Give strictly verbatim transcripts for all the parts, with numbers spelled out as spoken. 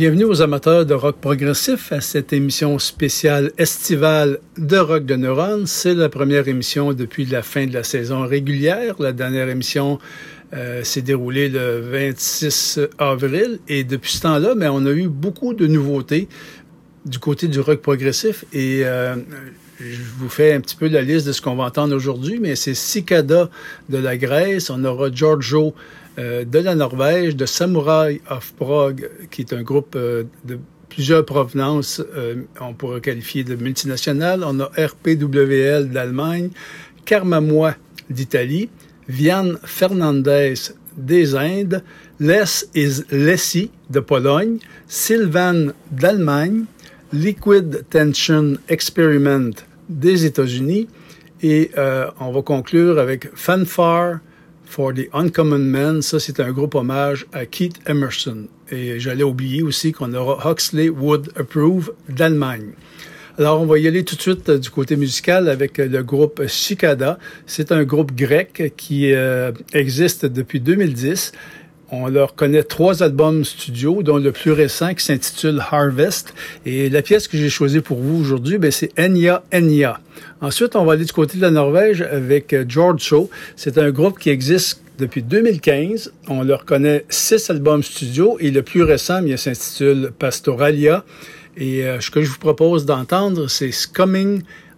Bienvenue aux amateurs de rock progressif à cette émission spéciale estivale de Rock de Neurones. C'est la première émission depuis la fin de la saison régulière. La dernière émission euh, s'est déroulée le vingt-six avril et depuis ce temps-là, mais on a eu beaucoup de nouveautés du côté du rock progressif et euh, je vous fais un petit peu la liste de ce qu'on va entendre aujourd'hui, mais c'est Cicada de la Grèce, on aura Giorgio euh, de la Norvège, de Samurai of Prague, qui est un groupe euh, de plusieurs provenances, euh, on pourrait qualifier de multinational. On a R P W L d'Allemagne, Karmamoi d'Italie, Vian Fernandez des Indes, Les is Lessi de Pologne, Sylvan d'Allemagne, Liquid Tension Experiment des États-Unis et euh, on va conclure avec Fanfare for the Uncommon Men. Ça, c'est un groupe hommage à Keith Emerson. Et j'allais oublier aussi qu'on aura Huxley Would Approve d'Allemagne. Alors, on va y aller tout de suite du côté musical avec le groupe Cicada. C'est un groupe grec qui euh, existe depuis deux mille dix. On leur connaît trois albums studio, dont le plus récent qui s'intitule Harvest. Et la pièce que j'ai choisie pour vous aujourd'hui, ben, c'est Enya Enya. Ensuite, on va aller du côté de la Norvège avec Giorgio. C'est un groupe qui existe depuis deux mille quinze. On leur connaît six albums studio et le plus récent, il s'intitule Pastoralia. Et euh, ce que je vous propose d'entendre, c'est Scumming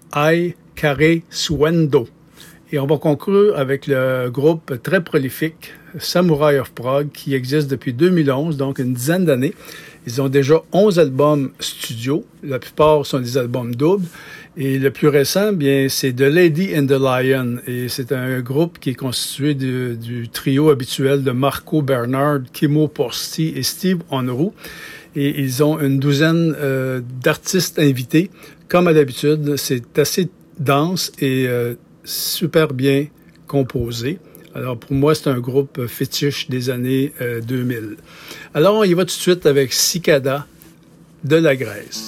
I Care Suendo. Et on va conclure avec le groupe très prolifique Samurai of Prague qui existe depuis deux mille onze, donc une dizaine d'années. Ils ont déjà onze albums studio. La plupart sont des albums doubles. Et le plus récent, bien, c'est The Lady and the Lion. Et c'est un groupe qui est constitué de, du trio habituel de Marco Bernard, Kimmo Porsti et Steve Onru. Et ils ont une douzaine euh, d'artistes invités. Comme à l'habitude, c'est assez dense et euh, super bien composé. Alors, pour moi, c'est un groupe fétiche des années euh, deux mille. Alors, on y va tout de suite avec Cicada de la Grèce.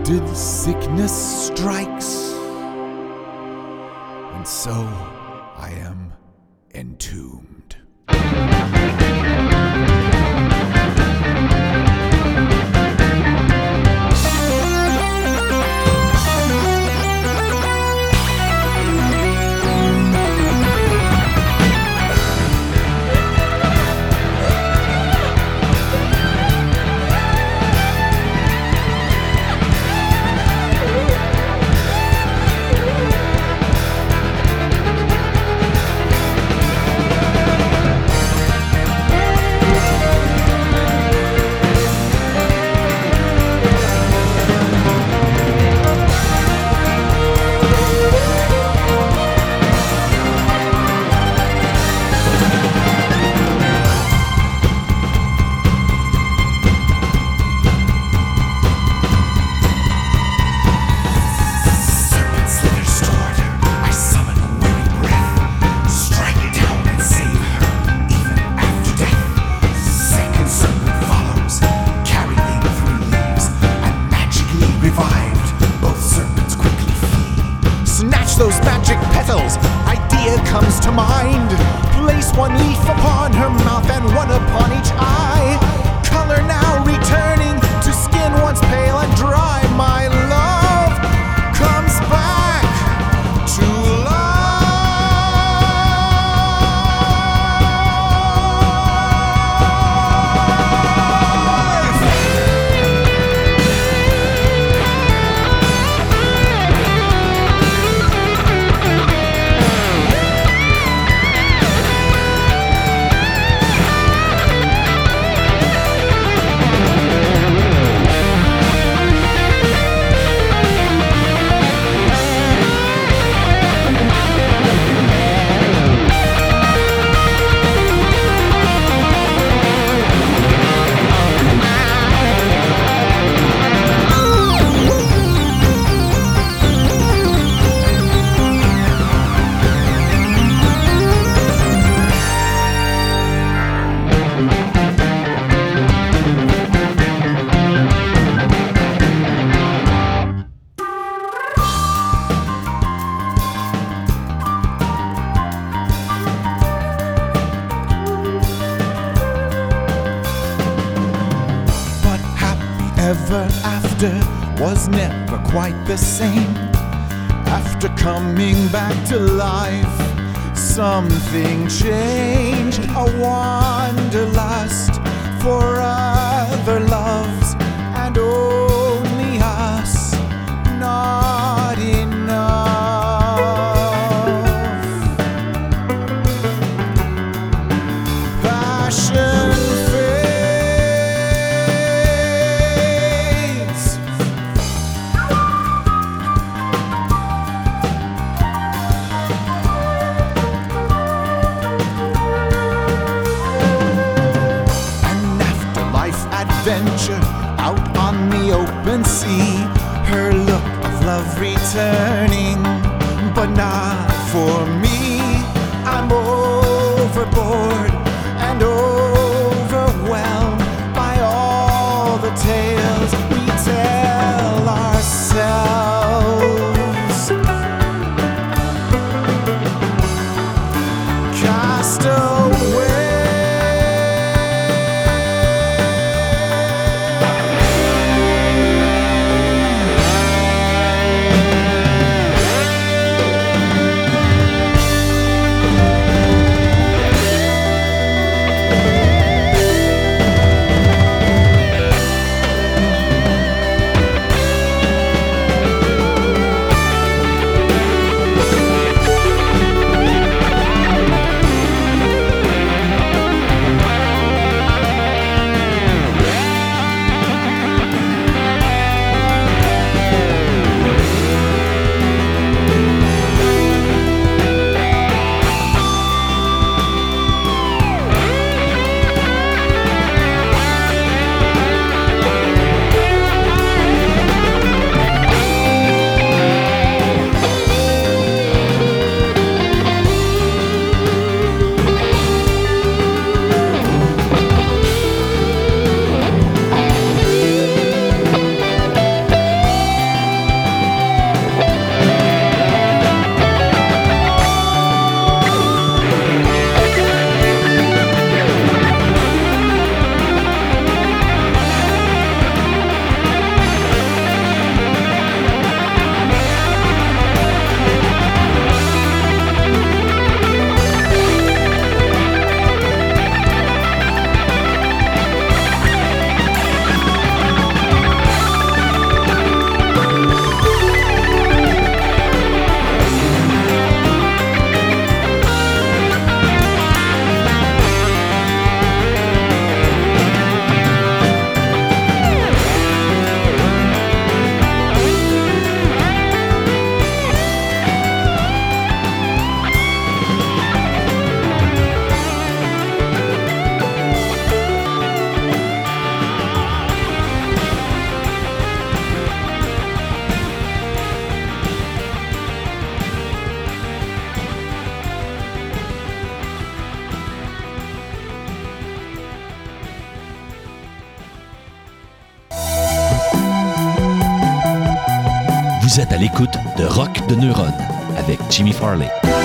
twisted sickness strikes, and so I am entombed. Those magic petals, idea comes to mind. Place one leaf upon her mouth and one upon each eye. Color now returning to skin once pale and dry. My love comes back to life. Ever after was never quite the same. After coming back to life, something changed. A wanderlust for other loves, and only us, not enough. Passion adventure out on the open sea, her look of love returning, but not for me. I'm overboard and overwhelmed by all the tales we tell ourselves. Cast away. Vous êtes à l'écoute de Rock de Neurones avec Jimmy Farley.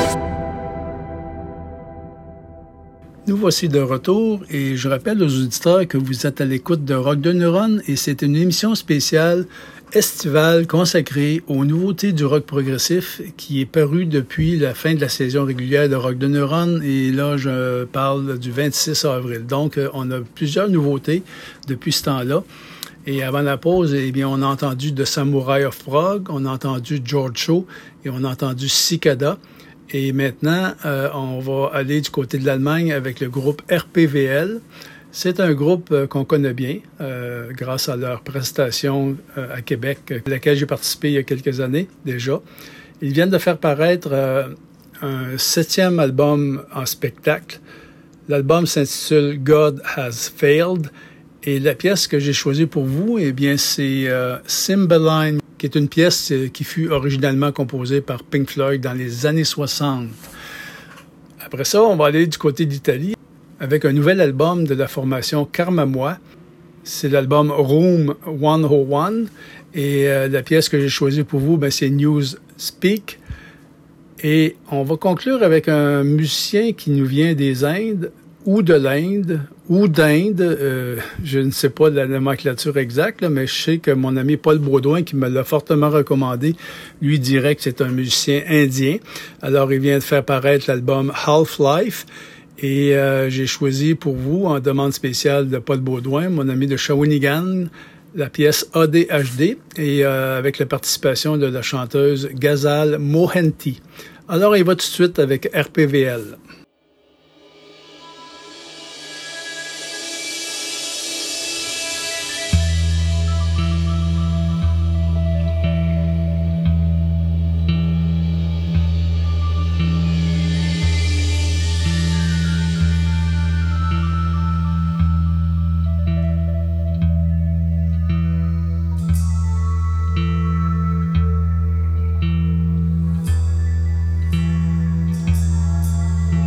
Nous voici de retour et je rappelle aux auditeurs que vous êtes à l'écoute de Rock de Neurones et c'est une émission spéciale estivale consacrée aux nouveautés du rock progressif qui est paru depuis la fin de la saison régulière de Rock de Neurones et là je parle du vingt-six avril. Donc on a plusieurs nouveautés depuis ce temps-là. Et avant la pause, eh bien, on a entendu The Samurai of Prague, on a entendu George Shaw et on a entendu Cicada. Et maintenant, euh, on va aller du côté de l'Allemagne avec le groupe R P V L. C'est un groupe euh, qu'on connaît bien euh, grâce à leur prestation euh, à Québec, à laquelle j'ai participé il y a quelques années déjà. Ils viennent de faire paraître euh, un septième album en spectacle. L'album s'intitule God Has Failed. Et la pièce que j'ai choisie pour vous, eh bien, c'est euh, Cymbeline, qui est une pièce euh, qui fut originalement composée par Pink Floyd dans les années soixante. Après ça, on va aller du côté d'Italie avec un nouvel album de la formation Karma Moi. C'est l'album Room cent un. Et euh, la pièce que j'ai choisie pour vous, ben, c'est News Speak. Et on va conclure avec un musicien qui nous vient des Indes, ou de l'Inde, ou d'Inde, euh, je ne sais pas de la nomenclature exacte, là, mais je sais que mon ami Paul Baudouin, qui me l'a fortement recommandé, lui dirait que c'est un musicien indien. Alors, il vient de faire paraître l'album Half-Life, et euh, j'ai choisi pour vous, en demande spéciale de Paul Baudouin, mon ami de Shawinigan, la pièce A D H D, et euh, avec la participation de la chanteuse Ghazal Mohanty. Alors, il va tout de suite avec R P V L. Thank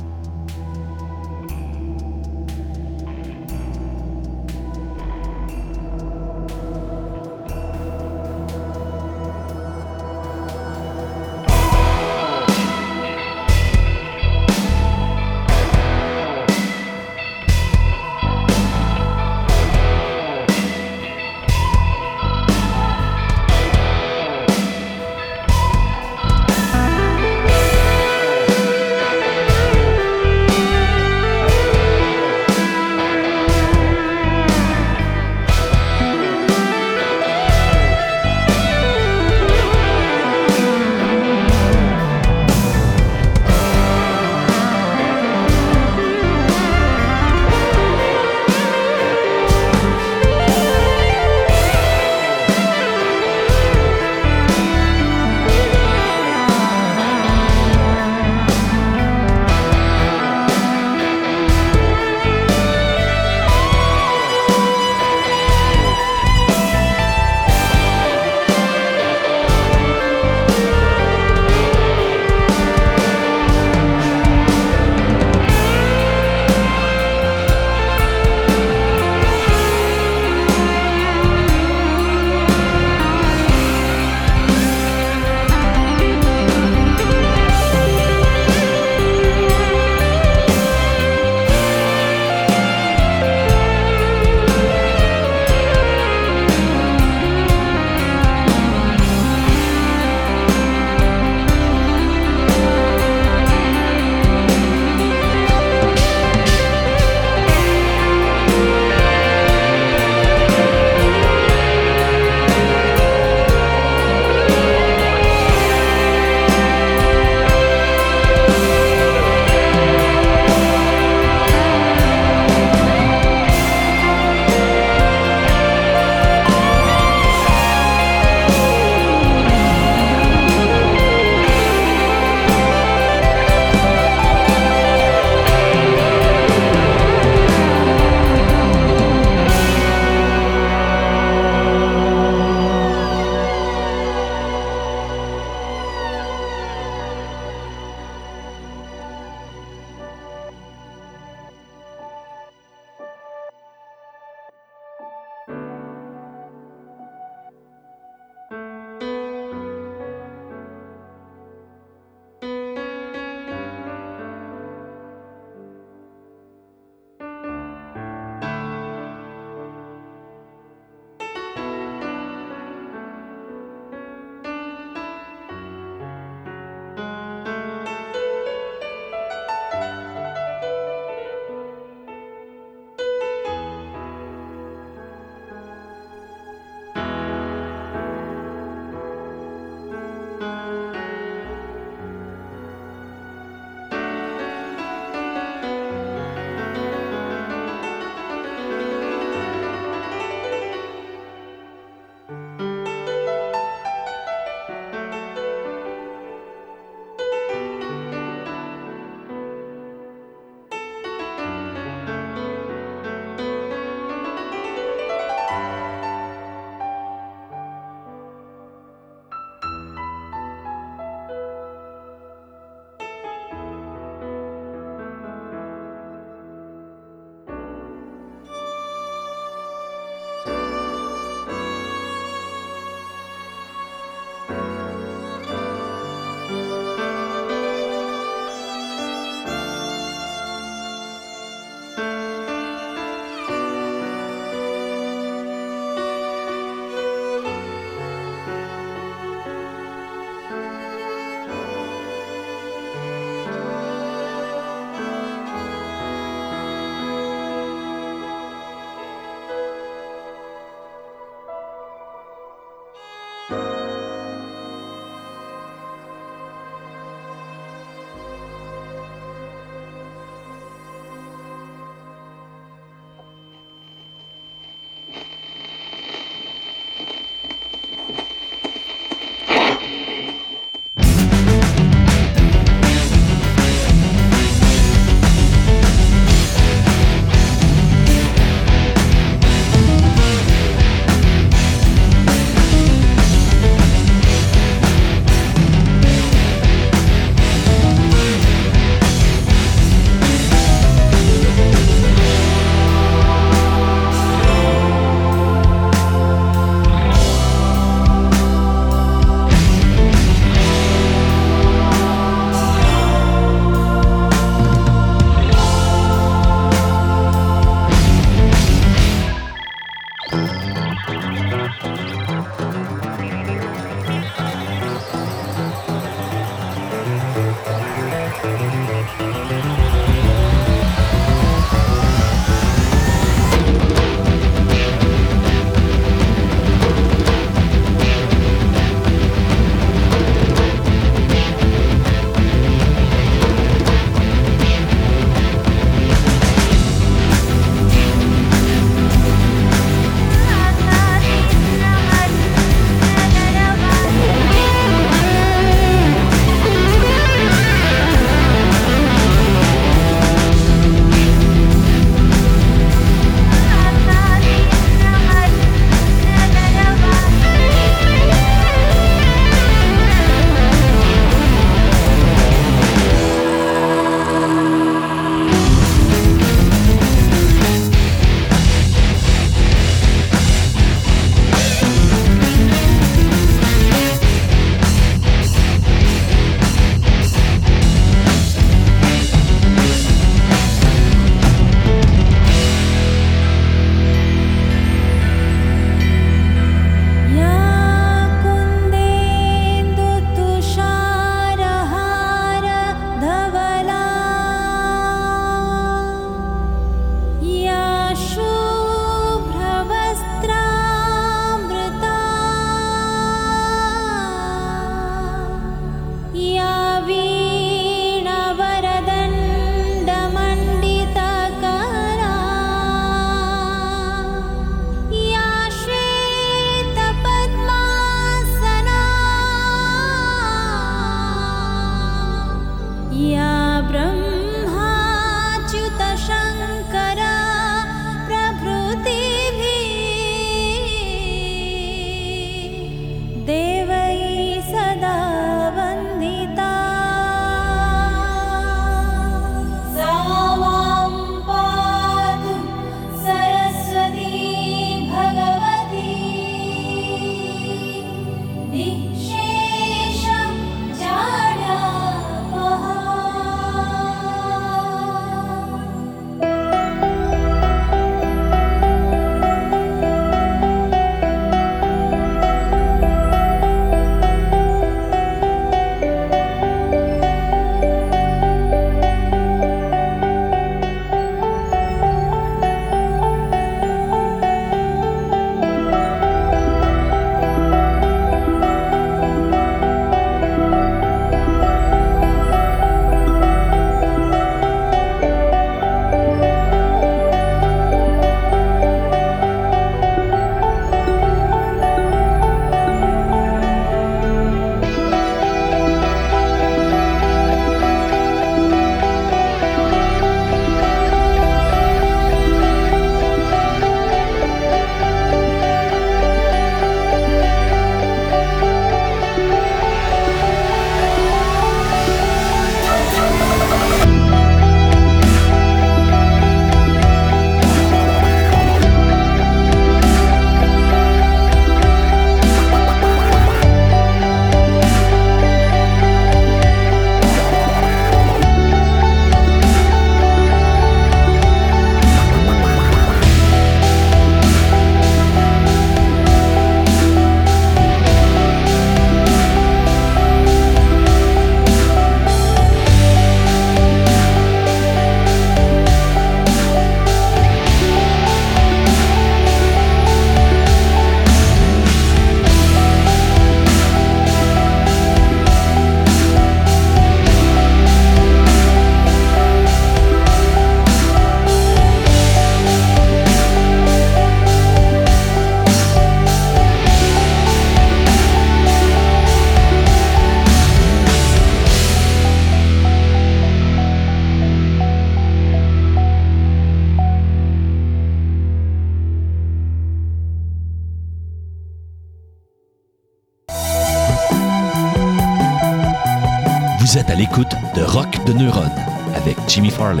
Vous êtes à l'écoute de Rock de Neurones avec Jimmy Farley.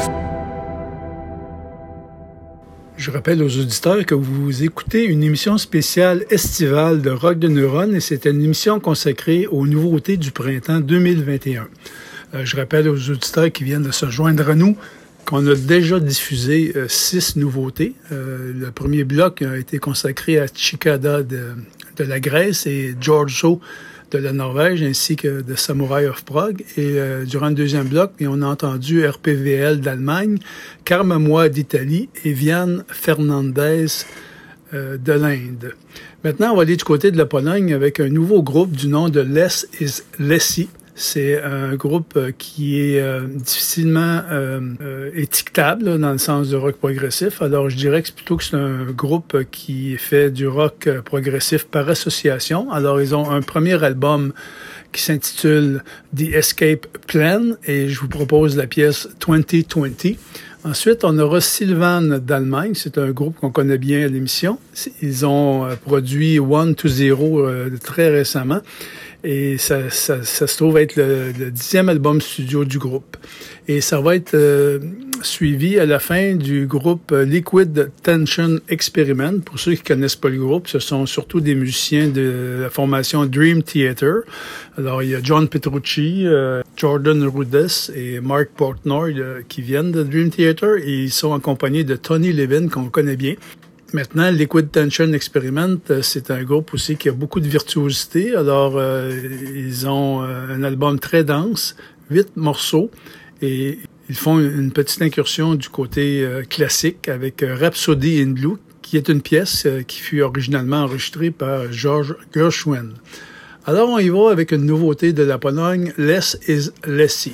Je rappelle aux auditeurs que vous écoutez une émission spéciale estivale de Rock de Neurones et c'est une émission consacrée aux nouveautés du printemps deux mille vingt et un. Euh, je rappelle aux auditeurs qui viennent de se joindre à nous qu'on a déjà diffusé euh, six nouveautés. Euh, le premier bloc a été consacré à Cicada de, de la Grèce et Giorgio de la Norvège ainsi que de Samurai of Prague. Et euh, durant le deuxième bloc, on a entendu R P V L d'Allemagne, Karmamois d'Italie et Vian Fernandez euh, de l'Inde. Maintenant, on va aller du côté de la Pologne avec un nouveau groupe du nom de Less is Lessy. C'est un groupe qui est euh, difficilement euh, euh, étiquetable là, dans le sens du rock progressif. Alors, je dirais que c'est plutôt que c'est un groupe qui fait du rock progressif par association. Alors, ils ont un premier album qui s'intitule The Escape Plan et je vous propose la pièce vingt vingt. Ensuite, on aura Sylvan d'Allemagne. C'est un groupe qu'on connaît bien à l'émission. Ils ont euh, produit One to Zero euh, très récemment. Et ça, ça, ça se trouve être le, le dixième album studio du groupe. Et ça va être euh, suivi à la fin du groupe Liquid Tension Experiment. Pour ceux qui connaissent pas le groupe, ce sont surtout des musiciens de la formation Dream Theater. Alors, il y a John Petrucci, euh, Jordan Rudess et Mark Portnoy euh, qui viennent de Dream Theater et ils sont accompagnés de Tony Levin, qu'on connaît bien. Maintenant, Liquid Tension Experiment, c'est un groupe aussi qui a beaucoup de virtuosité. Alors, euh, ils ont un album très dense, huit morceaux, et ils font une petite incursion du côté euh, classique avec Rhapsody in Blue, qui est une pièce euh, qui fut originalement enregistrée par George Gershwin. Alors, on y va avec une nouveauté de la Pologne, Less is Lessy.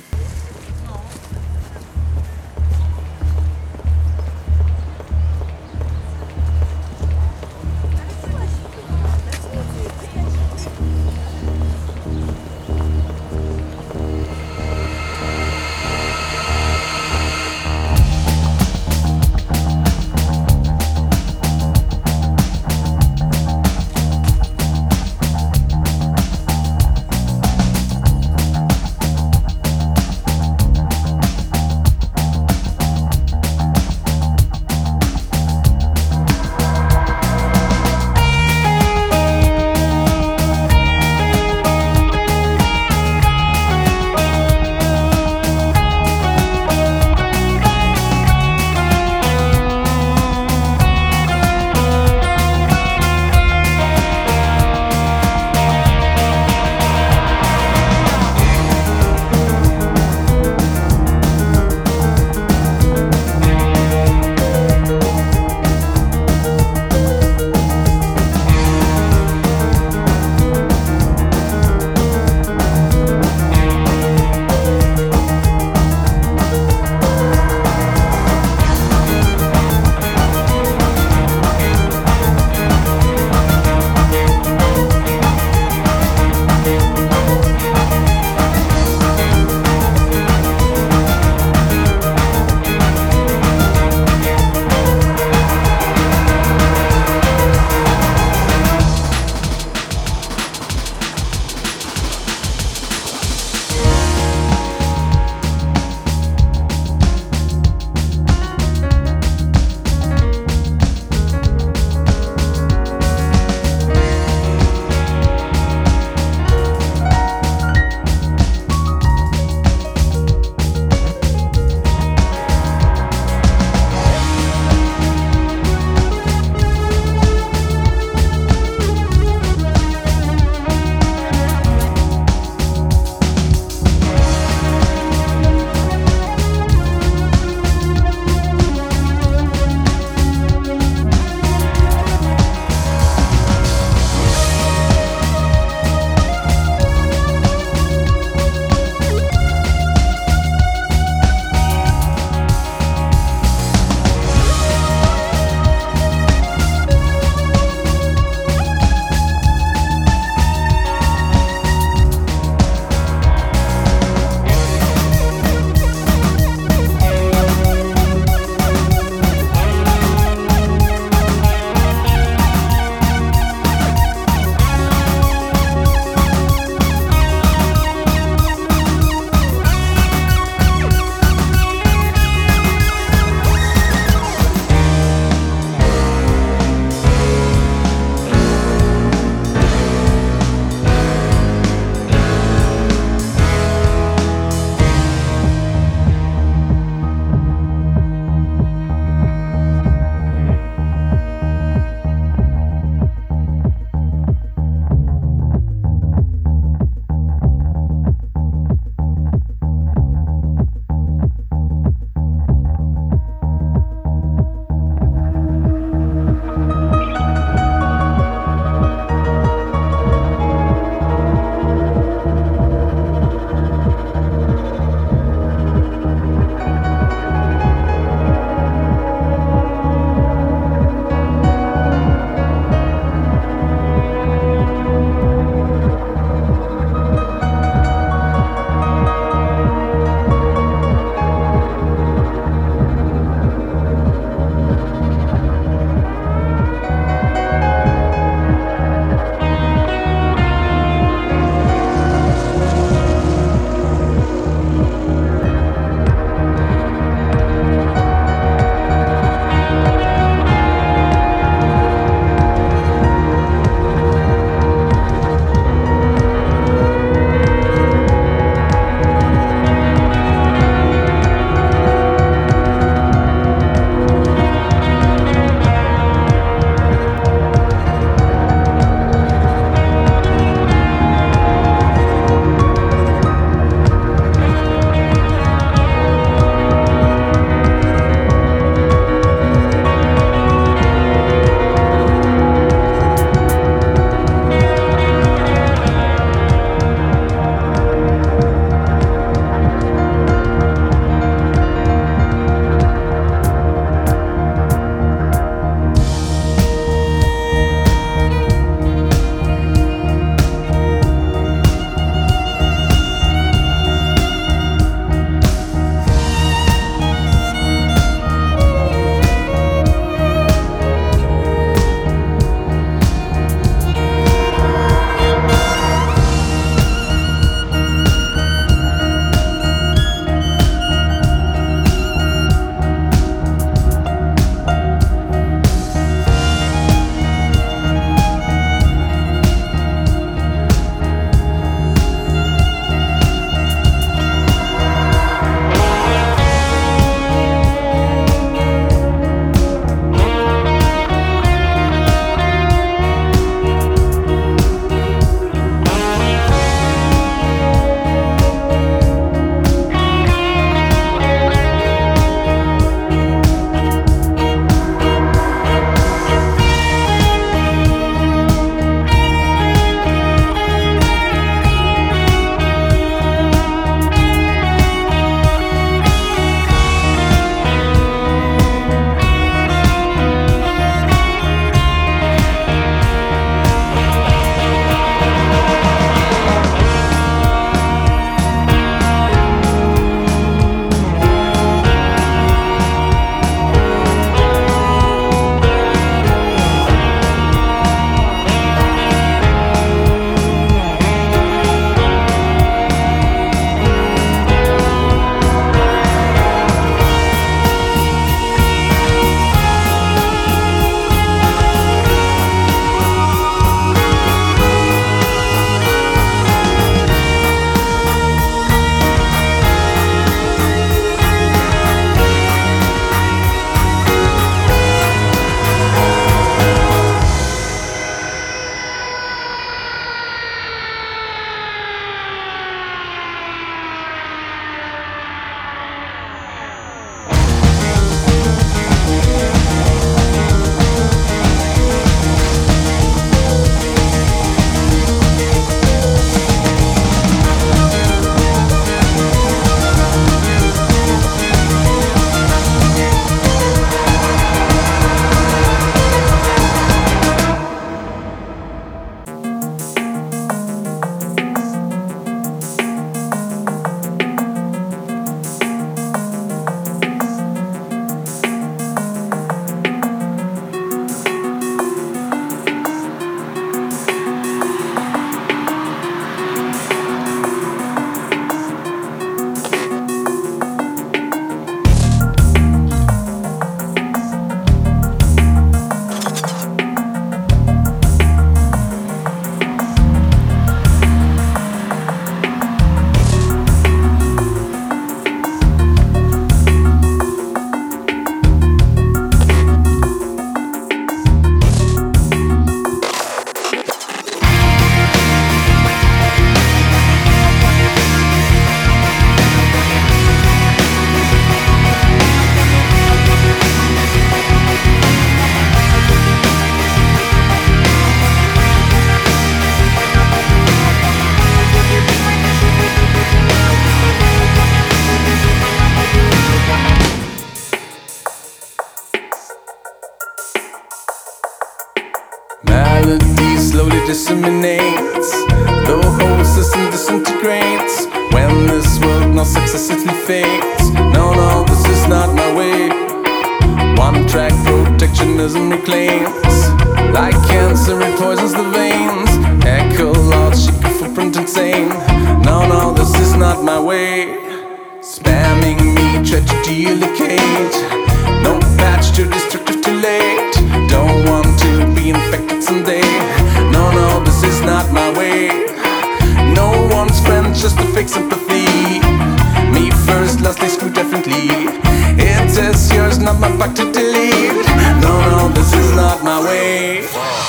disseminates. The whole system disintegrates when this world now successively fades. No, no, this is not my way. One track protectionism reclaims. Like cancer, it poisons the veins. Echo loud, shake a footprint insane. No, no, this is not my way. Spamming me, try to delegate. No patch, too destructive, too late. Don't want to be infected someday. No, no, this is not my way. No one's friend, just a fake sympathy. Me first, lastly, screw definitely. It is yours, not my back to delete. No, no, this is not my way.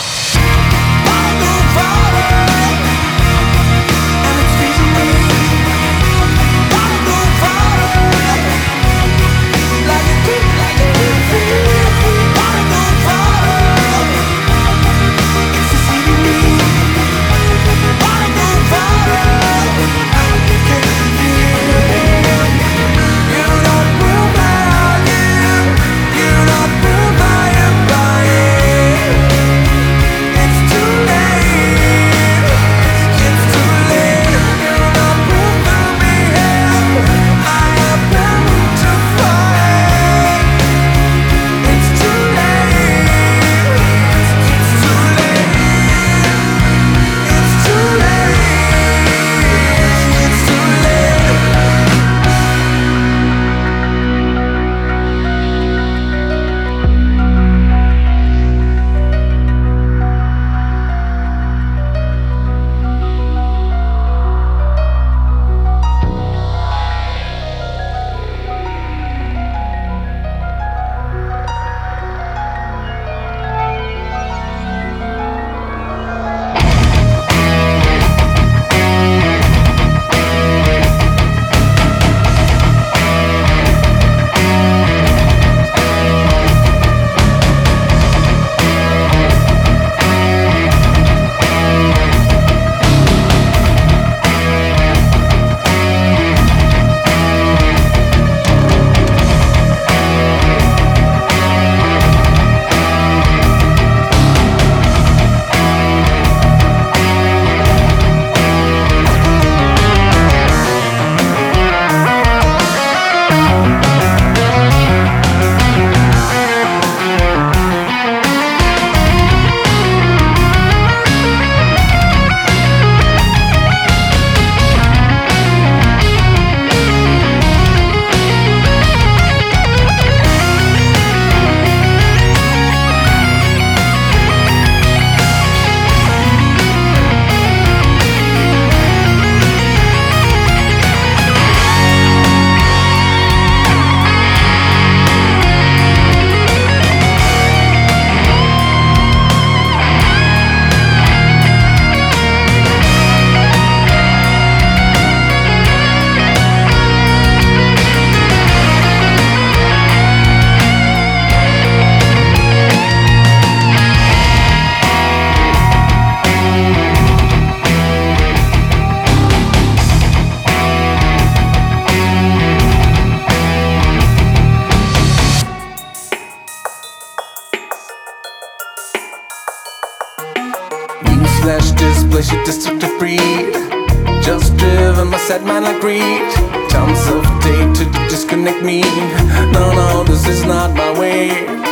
flesh displays your destructive breed. Just driven by sad mind like greed. Tons of data to disconnect me. No, no, this is not my way.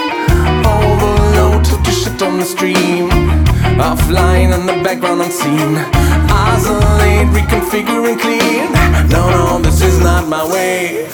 Overload to shit on the stream. Offline in the background unseen. Isolate, reconfigure and clean. No, no, this is not my way.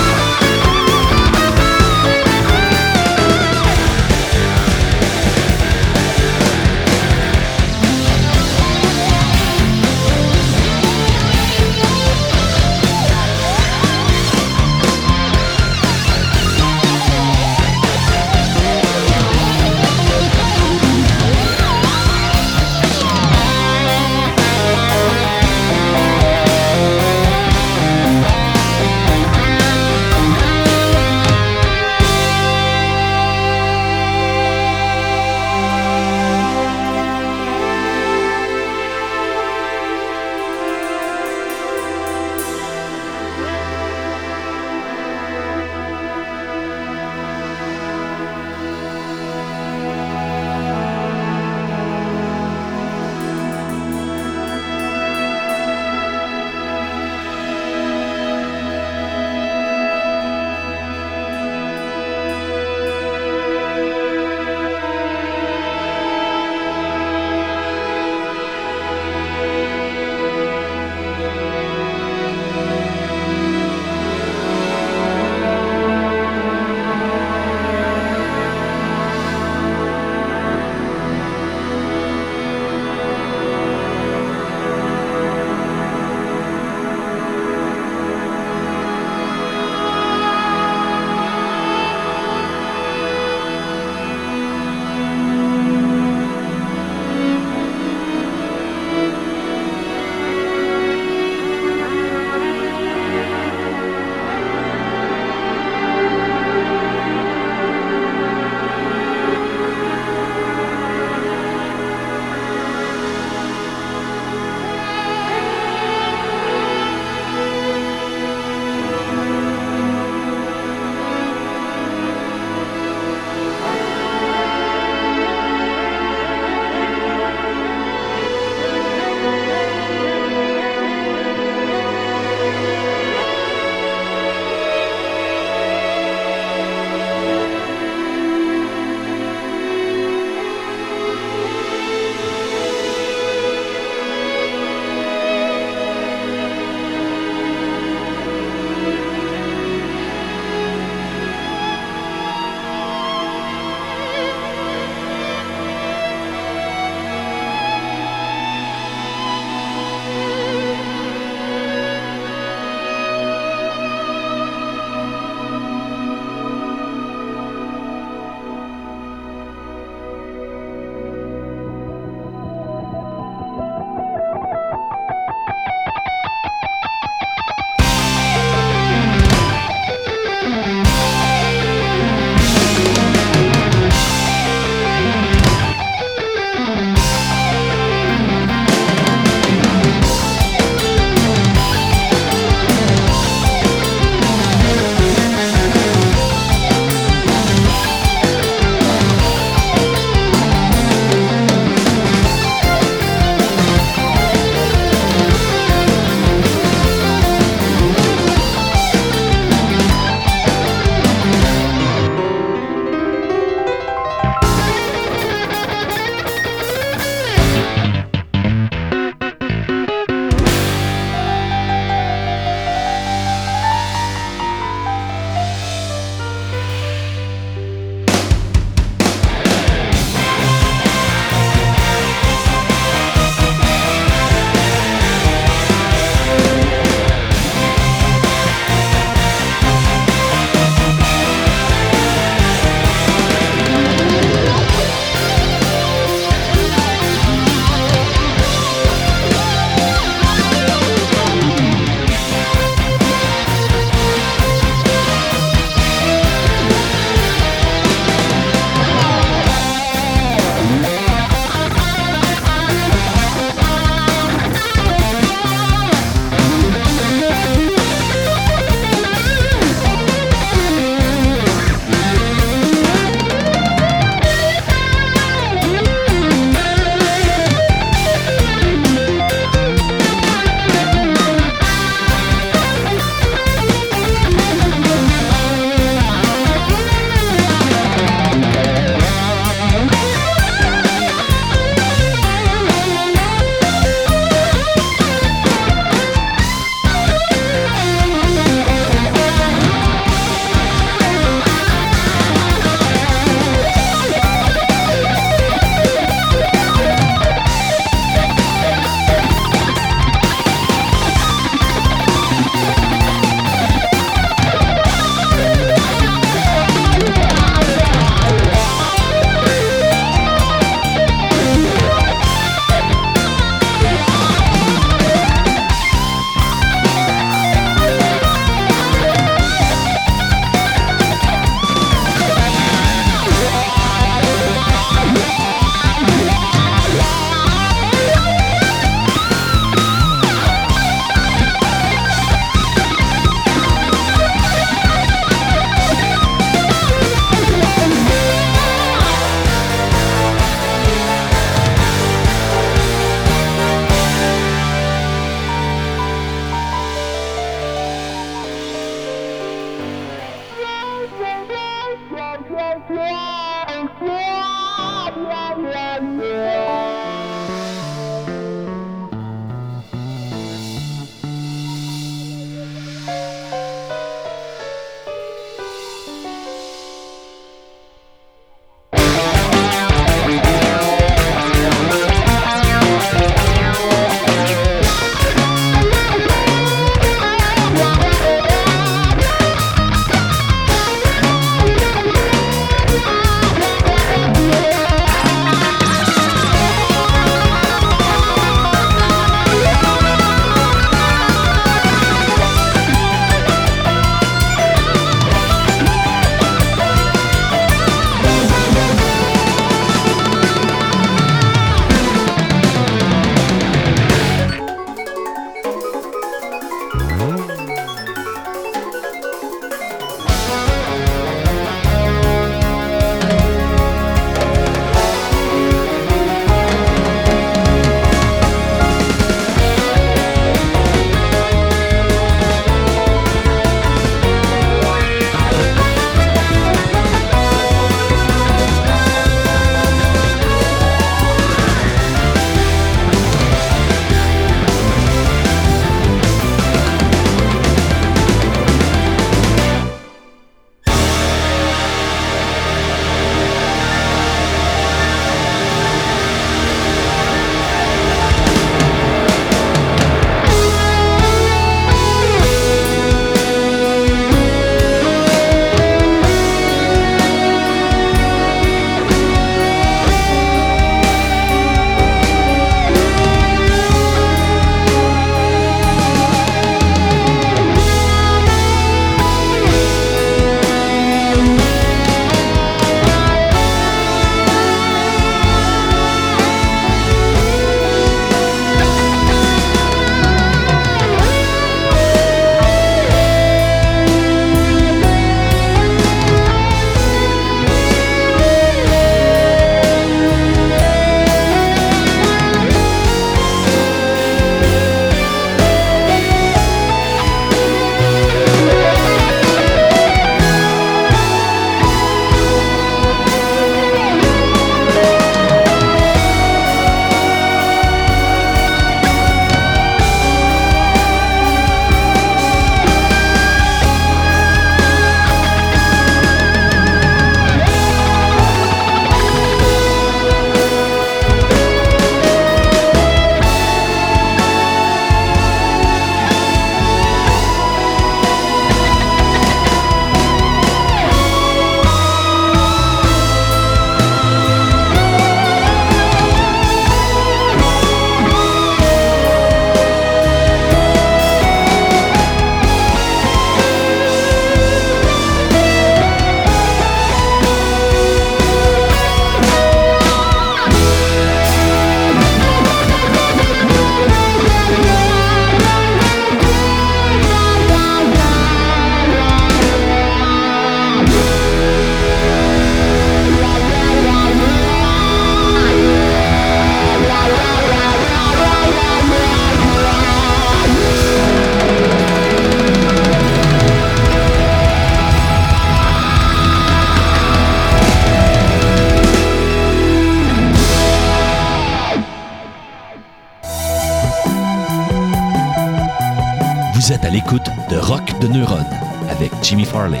Vous êtes à l'écoute de Rock de Neuronne avec Jimmy Farley.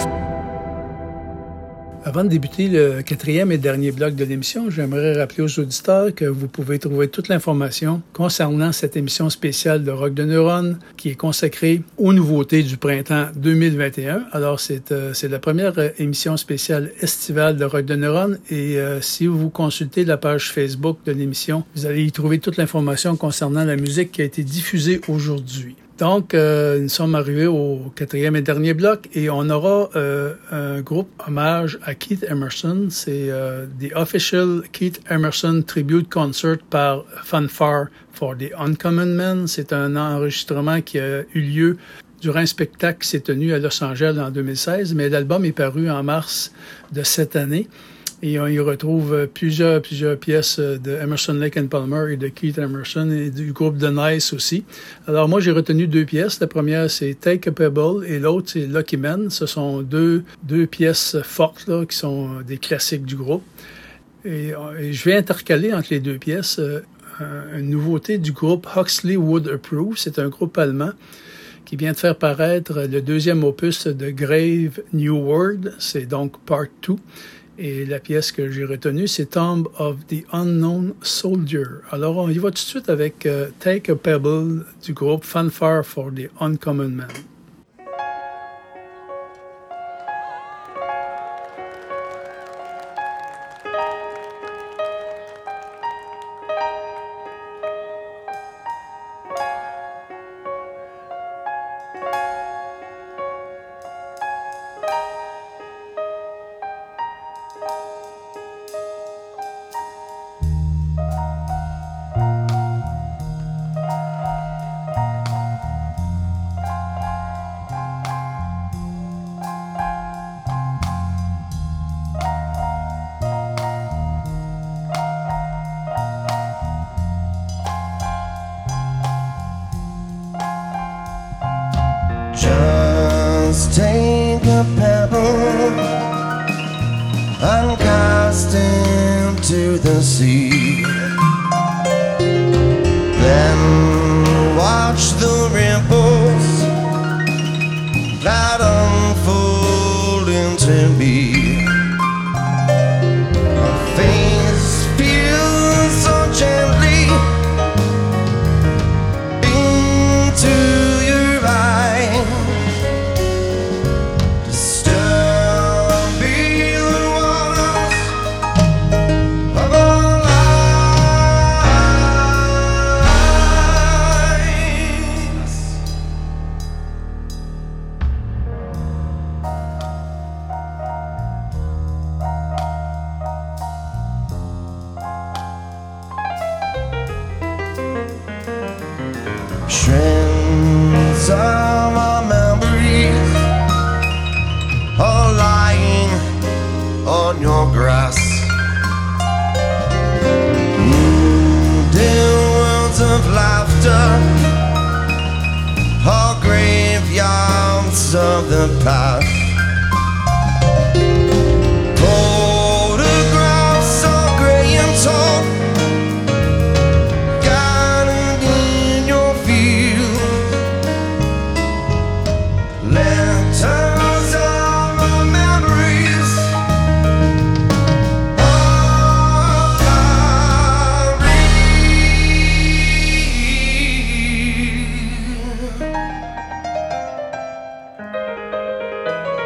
Avant de débuter le quatrième et dernier bloc de l'émission, j'aimerais rappeler aux auditeurs que vous pouvez trouver toute l'information concernant cette émission spéciale de Rock de Neuronne qui est consacrée aux nouveautés du printemps deux mille vingt et un. Alors, c'est, euh, c'est la première émission spéciale estivale de Rock de Neuronne et euh, si vous consultez la page Facebook de l'émission, vous allez y trouver toute l'information concernant la musique qui a été diffusée aujourd'hui. Donc, euh, nous sommes arrivés au quatrième et dernier bloc et on aura euh, un groupe hommage à Keith Emerson. C'est euh, The Official Keith Emerson Tribute Concert par Fanfare for the Uncommon Men. C'est un enregistrement qui a eu lieu durant un spectacle qui s'est tenu à Los Angeles en deux mille seize, mais l'album est paru en mars de cette année. Et on y retrouve plusieurs, plusieurs pièces de Emerson, Lake and Palmer et de Keith Emerson et du groupe The Nice aussi. Alors moi, j'ai retenu deux pièces. La première, c'est Take a Pebble et l'autre, c'est Lucky Man. Ce sont deux, deux pièces fortes là, qui sont des classiques du groupe. Et, et je vais intercaler entre les deux pièces euh, une nouveauté du groupe Huxley Wood Approve. C'est un groupe allemand qui vient de faire paraître le deuxième opus de Grave New World. C'est donc Part deux. Et la pièce que j'ai retenue, c'est Tomb of the Unknown Soldier. Alors, on y va tout de suite avec uh, Take a Pebble du groupe Fanfare for the Uncommon Men. Just take a pebble and cast into the sea. Then watch the ripples that unfold into me. My face feels so gently into your eyes. Shreds of our memories are lying on your grass. Wounded words of laughter are graveyards of the past. Photographs are grey and tall, letters of our memories all I read.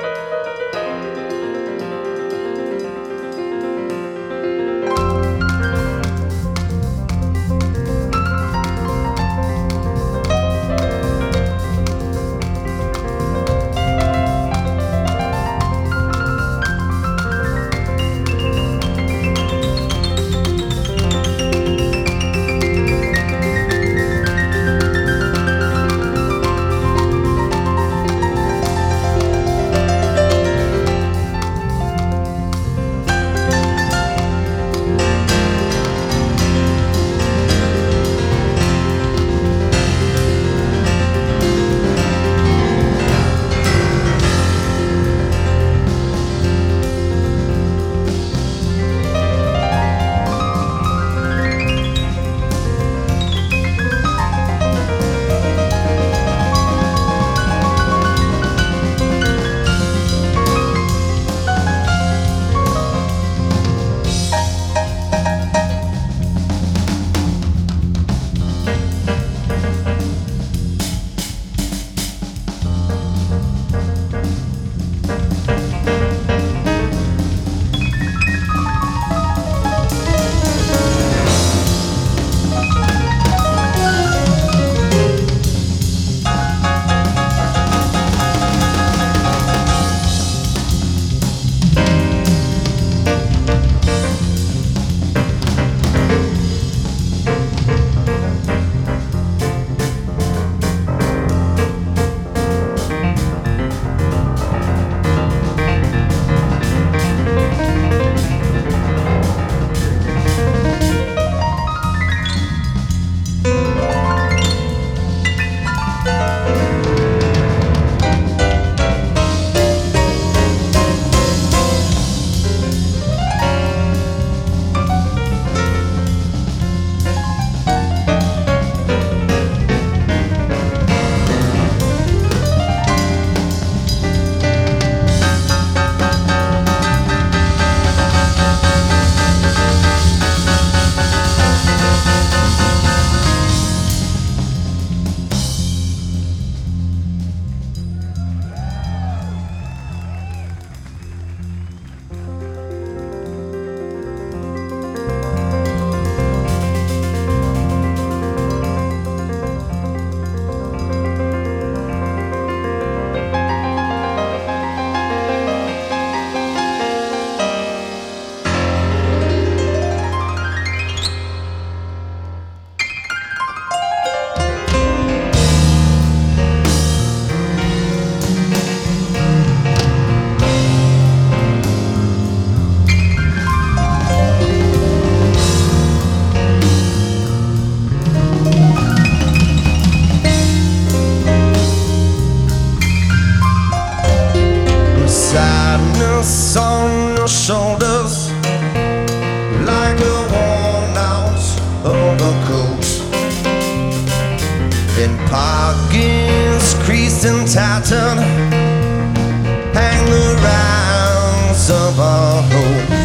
in pockets creased and tattered, hang the rounds of our hopes.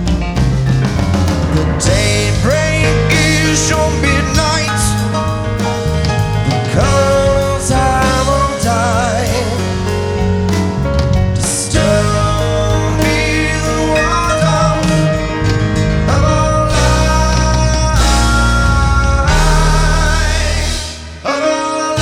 The daybreak is your midnight, the colors have undyed. Disturb me the water of our life, of our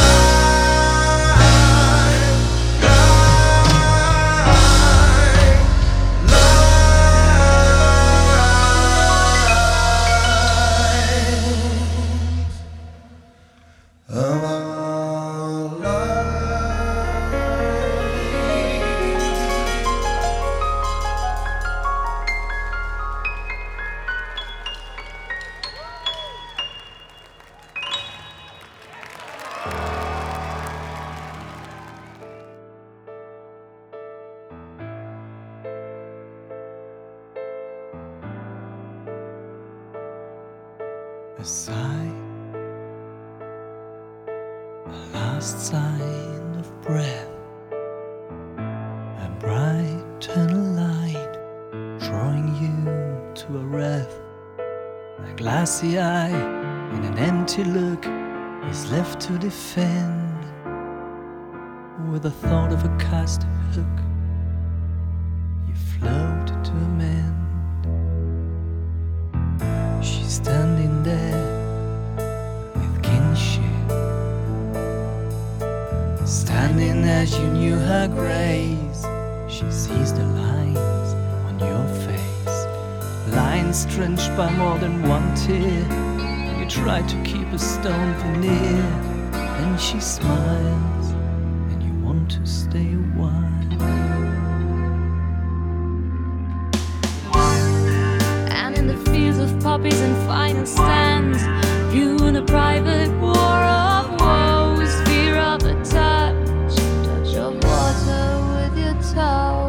A sigh, a last sign of breath, a bright tunnel light drawing you to a wreath. A glassy eye in an empty look is left to defend with the thought of a cast hook. You float to amend. She's standing there with kinship, standing as you knew her grace. She sees the lines on your face, lines drenched by more than one tear. You try to keep a stone veneer, and she smiles, and you want to stay a while. Of poppies and final stands, you in a private war of woes, fear of a touch, touch of water with your toe.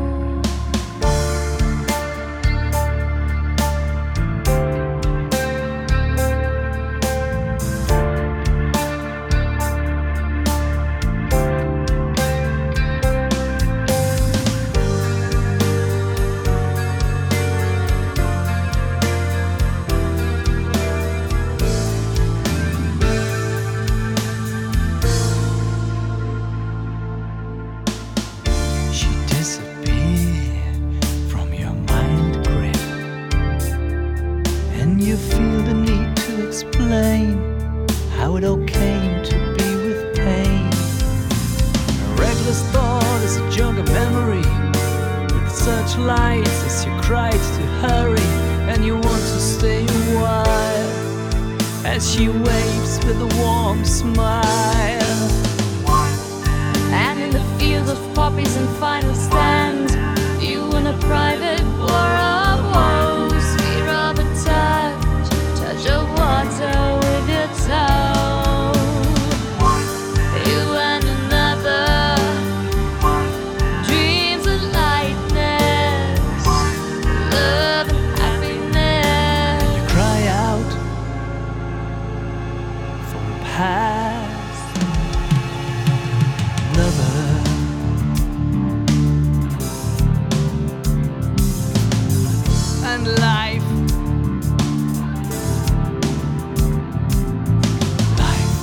She waves with a warm smile. And in the fields of poppies and final stands, you in a private war of woes, fear of a touch, touch of water with your toe. You and another, dreams of lightness, love and happiness. You cry out past lover, and life, life.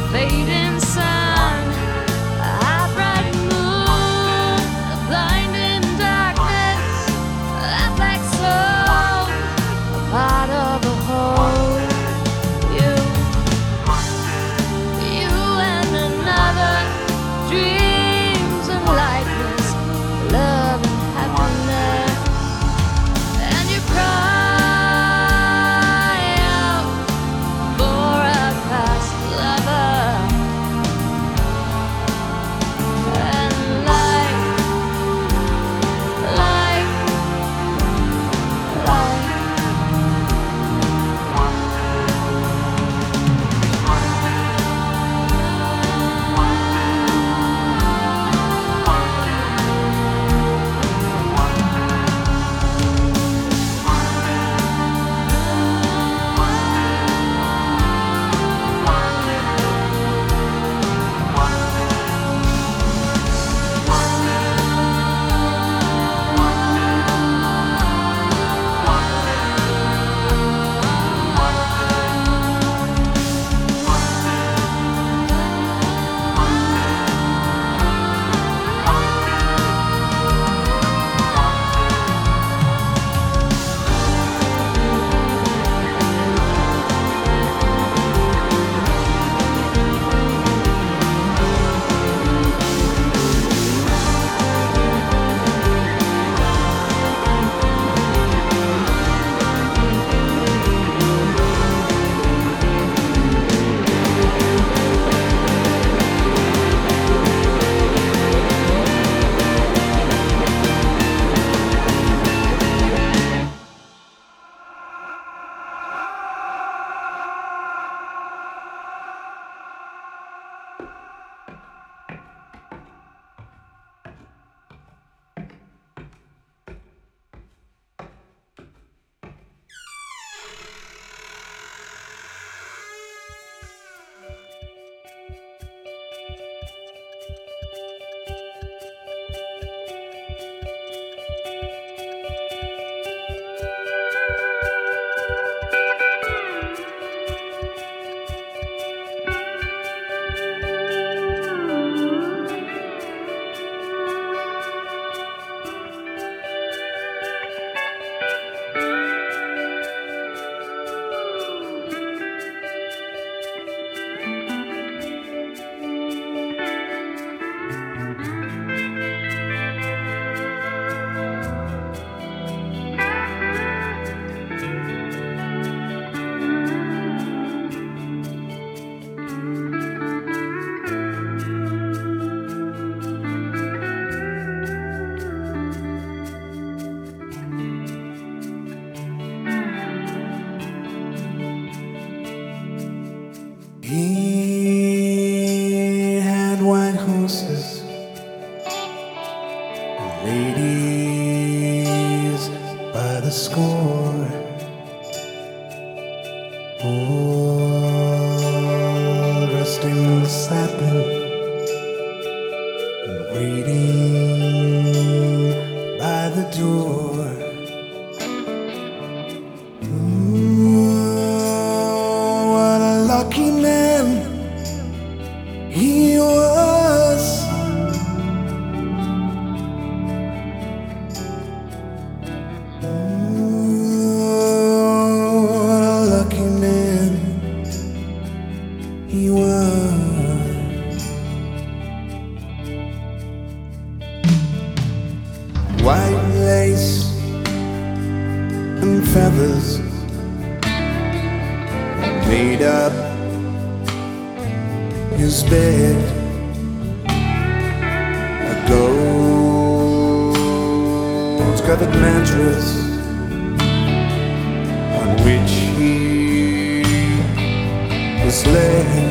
fading sun, a half bright moon, a blinding darkness, a black soul, a part of a whole. You, you and another, dreams and lightness, love and happiness, and you cry out for a past lover, and life, life, life. He had white horses and ladies by the score, all dressed in satin and waiting by the door. Lucky man he was. Oh, what a lucky man he was. White lace and feathers made up his bed, a gold-covered mattress on which he was laid.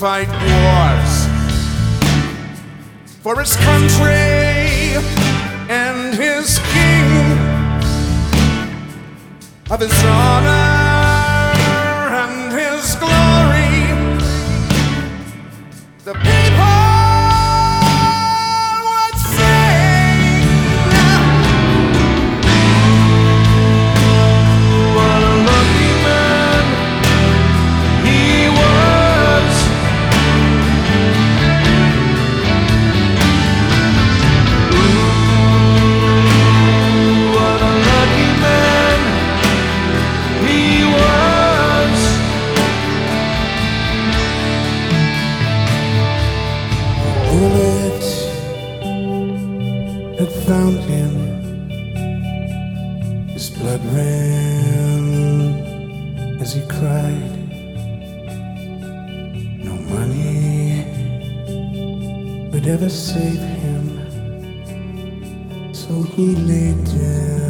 fight wars for his country and his king, of his honor and his glory. The people would sing, what a lucky man he was. Ooh, what a lucky man he was. A bullet had found him. His blood ran as he cried. No money would ever save him, so he lay down.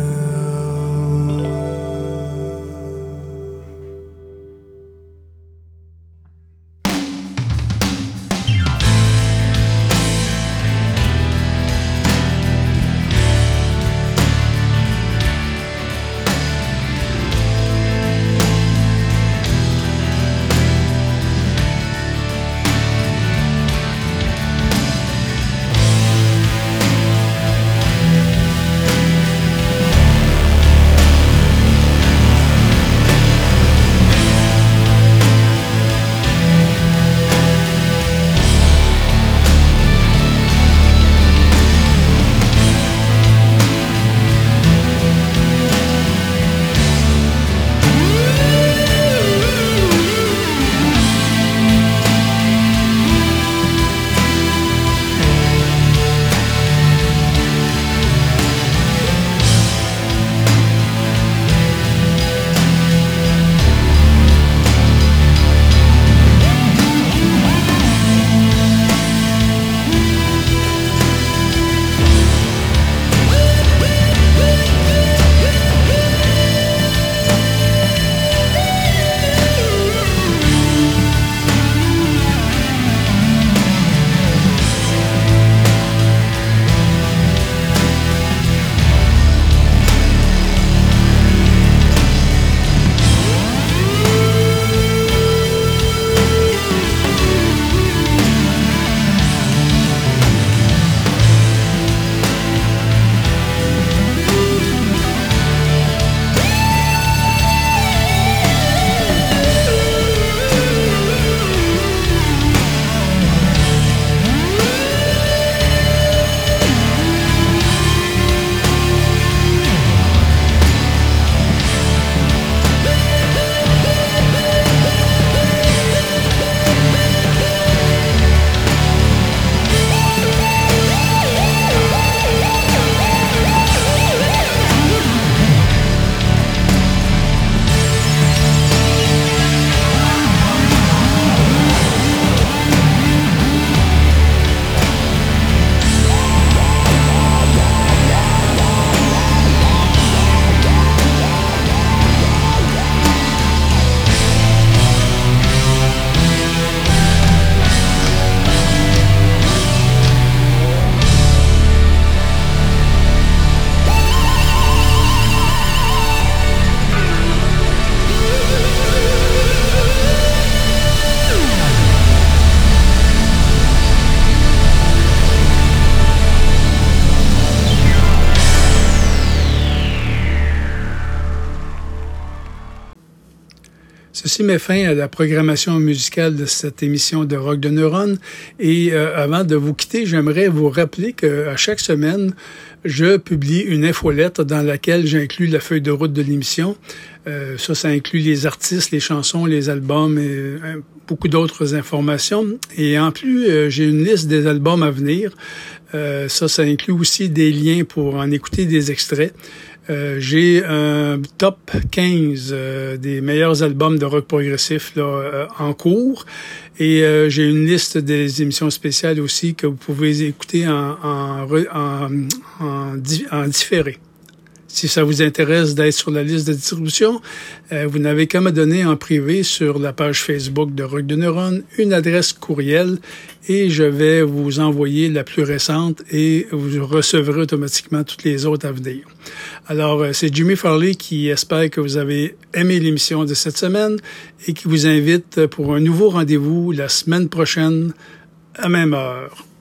Ceci met fin à la programmation musicale de cette émission de Rock de Neurones. Et euh, avant de vous quitter, j'aimerais vous rappeler qu'à chaque semaine, je publie une infolettre dans laquelle j'inclus la feuille de route de l'émission. Euh, ça, ça inclut les artistes, les chansons, les albums et euh, beaucoup d'autres informations. Et en plus, euh, j'ai une liste des albums à venir. Euh, ça, ça inclut aussi des liens pour en écouter des extraits. Euh, j'ai un top quinze euh, des meilleurs albums de rock progressif là, euh, en cours. Et euh, j'ai une liste des émissions spéciales aussi que vous pouvez écouter en, en, en, en, en différé. Si ça vous intéresse d'être sur la liste de distribution, euh, vous n'avez qu'à me donner en privé sur la page Facebook de Rock de Neurones une adresse courriel et je vais vous envoyer la plus récente et vous recevrez automatiquement toutes les autres à venir. Alors, euh, c'est Jimmy Farley qui espère que vous avez aimé l'émission de cette semaine et qui vous invite pour un nouveau rendez-vous la semaine prochaine à même heure.